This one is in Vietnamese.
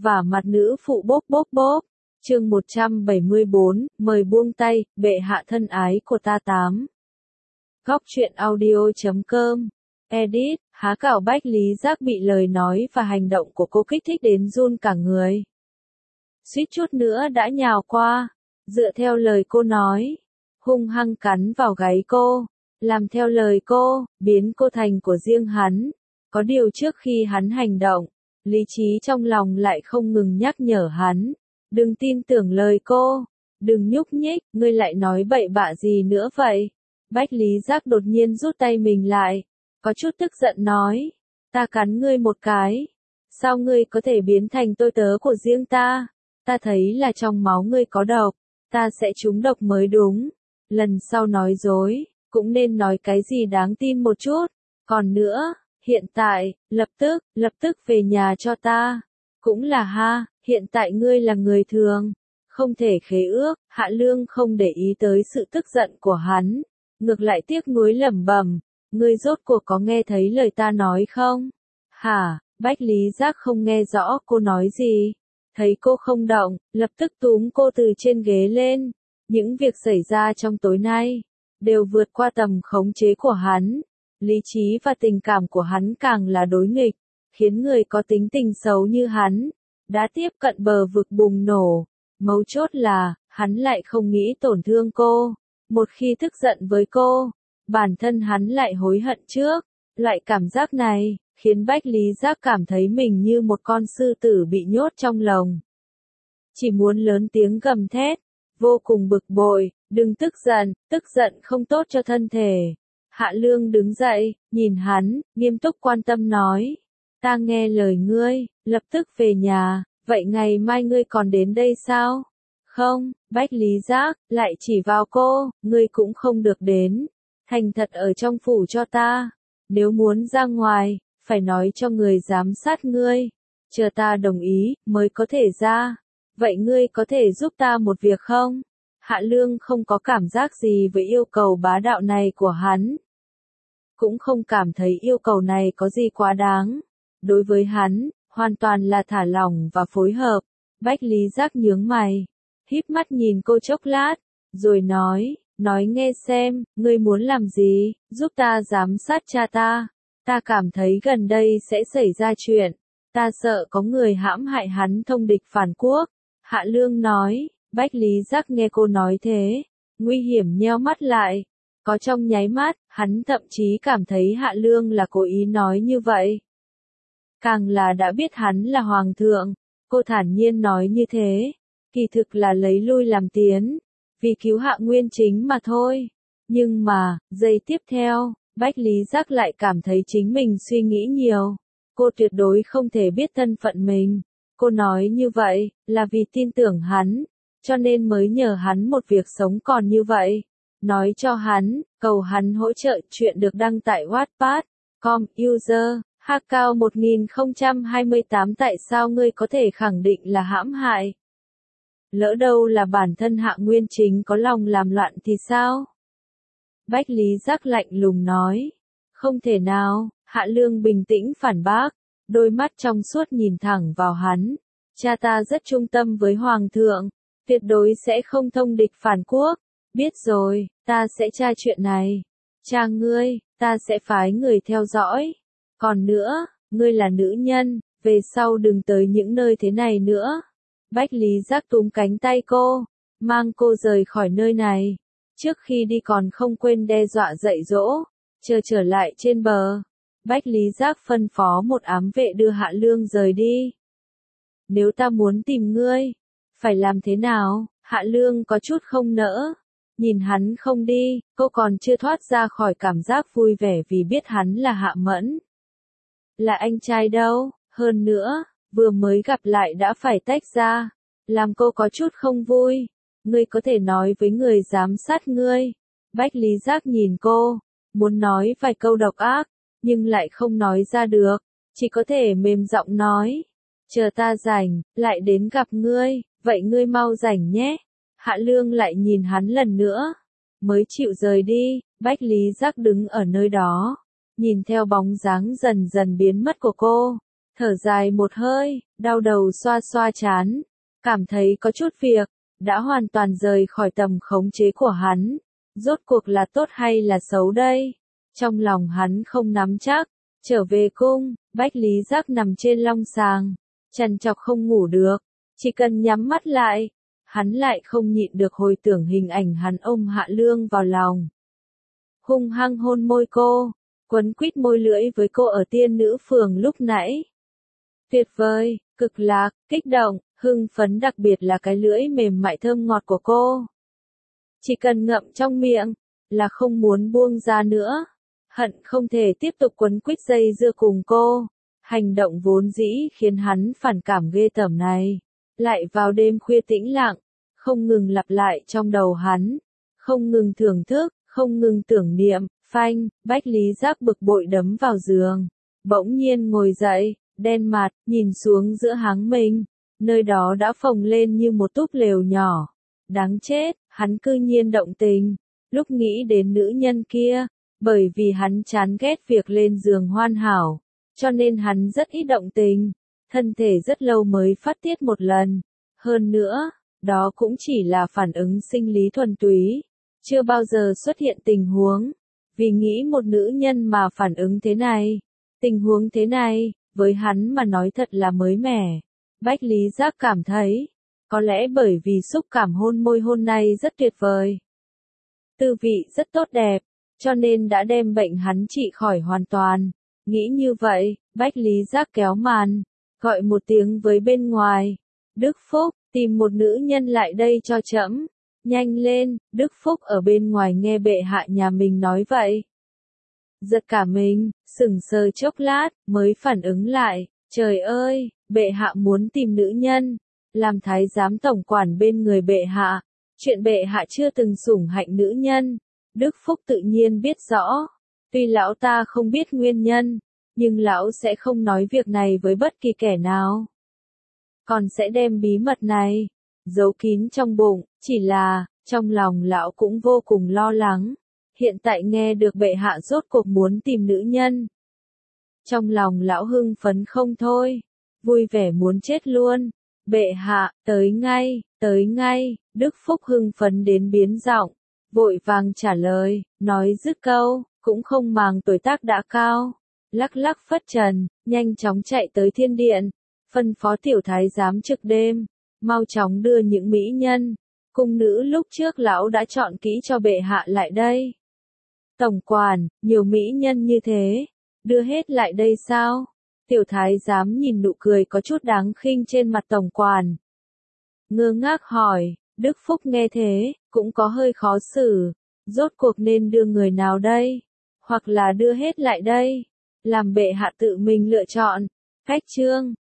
vả mặt nữ phụ bốp bốp bốp. Chương 174, mời buông tay, bệ hạ thân ái của ta 8. Góc truyện audio.com. Edit, há cảo Bách Lý Giác bị lời nói và hành động của cô kích thích đến run cả người. Suýt chút nữa đã nhào qua, dựa theo lời cô nói, hung hăng cắn vào gáy cô, làm theo lời cô, biến cô thành của riêng hắn. Có điều trước khi hắn hành động, lý trí trong lòng lại không ngừng nhắc nhở hắn. Đừng tin tưởng lời cô, đừng nhúc nhích, ngươi lại nói bậy bạ gì nữa vậy? Bách Lý Giác đột nhiên rút tay mình lại, có chút tức giận nói, ta cắn ngươi một cái, sao ngươi có thể biến thành tôi tớ của riêng ta? Ta thấy là trong máu ngươi có độc, ta sẽ trúng độc mới đúng. Lần sau nói dối, cũng nên nói cái gì đáng tin một chút. Còn nữa, hiện tại, lập tức về nhà cho ta. Cũng là ha, hiện tại ngươi là người thường, không thể khế ước. Hạ Lương không để ý tới sự tức giận của hắn, ngược lại tiếc nuối lẩm bẩm, ngươi rốt cuộc có nghe thấy lời ta nói không? Hả? Bách Lý Giác không nghe rõ cô nói gì, thấy cô không động, lập tức túm cô từ trên ghế lên. Những việc xảy ra trong tối nay đều vượt qua tầm khống chế của hắn, lý trí và tình cảm của hắn càng là đối nghịch, khiến người có tính tình xấu như hắn đã tiếp cận bờ vực bùng nổ. Mấu chốt là, hắn lại không nghĩ tổn thương cô. Một khi tức giận với cô, bản thân hắn lại hối hận trước. Loại cảm giác này, khiến Bách Lý Giác cảm thấy mình như một con sư tử bị nhốt trong lồng. Chỉ muốn lớn tiếng gầm thét, vô cùng bực bội, đừng tức giận không tốt cho thân thể. Hạ Lương đứng dậy, nhìn hắn, nghiêm túc quan tâm nói, ta nghe lời ngươi, lập tức về nhà, vậy ngày mai ngươi còn đến đây sao? Không, Bách Lý Giác lại chỉ vào cô, ngươi cũng không được đến, thành thật ở trong phủ cho ta, nếu muốn ra ngoài, phải nói cho người giám sát ngươi, chờ ta đồng ý, mới có thể ra. Vậy ngươi có thể giúp ta một việc không? Hạ Lương không có cảm giác gì với yêu cầu bá đạo này của hắn. Cũng không cảm thấy yêu cầu này có gì quá đáng. Đối với hắn, hoàn toàn là thả lỏng và phối hợp. Bách Lý Giác nhướng mày, híp mắt nhìn cô chốc lát, rồi nói nghe xem, ngươi muốn làm gì, giúp ta giám sát cha ta. Ta cảm thấy gần đây sẽ xảy ra chuyện, ta sợ có người hãm hại hắn thông địch phản quốc. Hạ Lương nói. Bách Lý Giác nghe cô nói thế, nguy hiểm nheo mắt lại. Có trong nháy mắt, hắn thậm chí cảm thấy Hạ Lương là cố ý nói như vậy. Càng là đã biết hắn là hoàng thượng, cô thản nhiên nói như thế, kỳ thực là lấy lui làm tiến, vì cứu Hạ Nguyên Chính mà thôi. Nhưng mà, giây tiếp theo, Bách Lý Giác lại cảm thấy chính mình suy nghĩ nhiều. Cô tuyệt đối không thể biết thân phận mình. Cô nói như vậy, là vì tin tưởng hắn, cho nên mới nhờ hắn một việc sống còn như vậy. Nói cho hắn, cầu hắn hỗ trợ. Chuyện được đăng tại Wattpad.com, user, Hakao 1028. Tại sao ngươi có thể khẳng định là hãm hại? Lỡ đâu là bản thân Hạ Nguyên Chính có lòng làm loạn thì sao? Bách Lý Giác lạnh lùng nói. Không thể nào, Hạ Lương bình tĩnh phản bác, đôi mắt trong suốt nhìn thẳng vào hắn. Cha ta rất trung tâm với hoàng thượng, tuyệt đối sẽ không thông địch phản quốc. Biết rồi, ta sẽ tra chuyện này. Cha ngươi, ta sẽ phái người theo dõi. Còn nữa, ngươi là nữ nhân, về sau đừng tới những nơi thế này nữa. Bách Lý Giác túm cánh tay cô, mang cô rời khỏi nơi này. Trước khi đi còn không quên đe dọa dạy dỗ, chờ trở lại trên bờ. Bách Lý Giác phân phó một ám vệ đưa Hạ Lương rời đi. Nếu ta muốn tìm ngươi, phải làm thế nào? Hạ Lương có chút không nỡ. Nhìn hắn không đi, cô còn chưa thoát ra khỏi cảm giác vui vẻ vì biết hắn là Hạ Mẫn. Là anh trai đâu, hơn nữa, vừa mới gặp lại đã phải tách ra, làm cô có chút không vui. Ngươi có thể nói với người giám sát ngươi. Bách Lý Giác nhìn cô, muốn nói vài câu độc ác, nhưng lại không nói ra được, chỉ có thể mềm giọng nói. Chờ ta rảnh, lại đến gặp ngươi, vậy ngươi mau rảnh nhé. Hạ Lương lại nhìn hắn lần nữa, mới chịu rời đi. Bách Lý Giác đứng ở nơi đó, nhìn theo bóng dáng dần dần biến mất của cô, thở dài một hơi, đau đầu xoa xoa trán, cảm thấy có chút việc, đã hoàn toàn rời khỏi tầm khống chế của hắn. Rốt cuộc là tốt hay là xấu đây? Trong lòng hắn không nắm chắc. Trở về cung, Bách Lý Giác nằm trên long sàng, trằn trọc không ngủ được, chỉ cần nhắm mắt lại, hắn lại không nhịn được hồi tưởng hình ảnh hắn ôm Hạ Lương vào lòng. Hung hăng hôn môi cô, quấn quýt môi lưỡi với cô ở tiên nữ phường lúc nãy. Tuyệt vời, cực lạc, kích động, hưng phấn, đặc biệt là cái lưỡi mềm mại thơm ngọt của cô. Chỉ cần ngậm trong miệng, là không muốn buông ra nữa. Hận không thể tiếp tục quấn quýt dây dưa cùng cô. Hành động vốn dĩ khiến hắn phản cảm ghê tởm này. Lại vào đêm khuya tĩnh lặng, không ngừng lặp lại trong đầu hắn. Không ngừng thưởng thức, không ngừng tưởng niệm, phanh, Bách Lý Giác bực bội đấm vào giường. Bỗng nhiên ngồi dậy, đen mặt, nhìn xuống giữa háng mình. Nơi đó đã phồng lên như một túp lều nhỏ. Đáng chết, hắn cư nhiên động tình. Lúc nghĩ đến nữ nhân kia, bởi vì hắn chán ghét việc lên giường hoàn hảo, cho nên hắn rất ít động tình, thân thể rất lâu mới phát tiết một lần. Hơn nữa, đó cũng chỉ là phản ứng sinh lý thuần túy, chưa bao giờ xuất hiện tình huống, vì nghĩ một nữ nhân mà phản ứng thế này, tình huống thế này, với hắn mà nói thật là mới mẻ. Bách Lý Giác cảm thấy, có lẽ bởi vì xúc cảm hôn môi hôm nay rất tuyệt vời, tư vị rất tốt đẹp, cho nên đã đem bệnh hắn trị khỏi hoàn toàn. Nghĩ như vậy, Bách Lý Giác kéo màn, gọi một tiếng với bên ngoài. Đức Phúc, tìm một nữ nhân lại đây cho trẫm. Nhanh lên, Đức Phúc ở bên ngoài nghe bệ hạ nhà mình nói vậy. Giật cả mình, sững sờ chốc lát, mới phản ứng lại. Trời ơi, bệ hạ muốn tìm nữ nhân, làm thái giám tổng quản bên người bệ hạ. Chuyện bệ hạ chưa từng sủng hạnh nữ nhân. Đức Phúc tự nhiên biết rõ, tuy lão ta không biết nguyên nhân, nhưng lão sẽ không nói việc này với bất kỳ kẻ nào. Còn sẽ đem bí mật này, giấu kín trong bụng, chỉ là, trong lòng lão cũng vô cùng lo lắng. Hiện tại nghe được bệ hạ rốt cuộc muốn tìm nữ nhân. Trong lòng lão hưng phấn không thôi, vui vẻ muốn chết luôn. Bệ hạ, tới ngay, Đức Phúc hưng phấn đến biến giọng. Vội vàng trả lời, nói dứt câu, cũng không màng tuổi tác đã cao, lắc lắc phất trần, nhanh chóng chạy tới thiên điện, phân phó tiểu thái giám trực đêm, mau chóng đưa những mỹ nhân, cung nữ lúc trước lão đã chọn kỹ cho bệ hạ lại đây. Tổng quản, nhiều mỹ nhân như thế, đưa hết lại đây sao? Tiểu thái giám nhìn nụ cười có chút đáng khinh trên mặt tổng quản. Ngơ ngác hỏi, Đức Phúc nghe thế, cũng có hơi khó xử, rốt cuộc nên đưa người nào đây? Hoặc là đưa hết lại đây, làm bệ hạ tự mình lựa chọn. Cách chương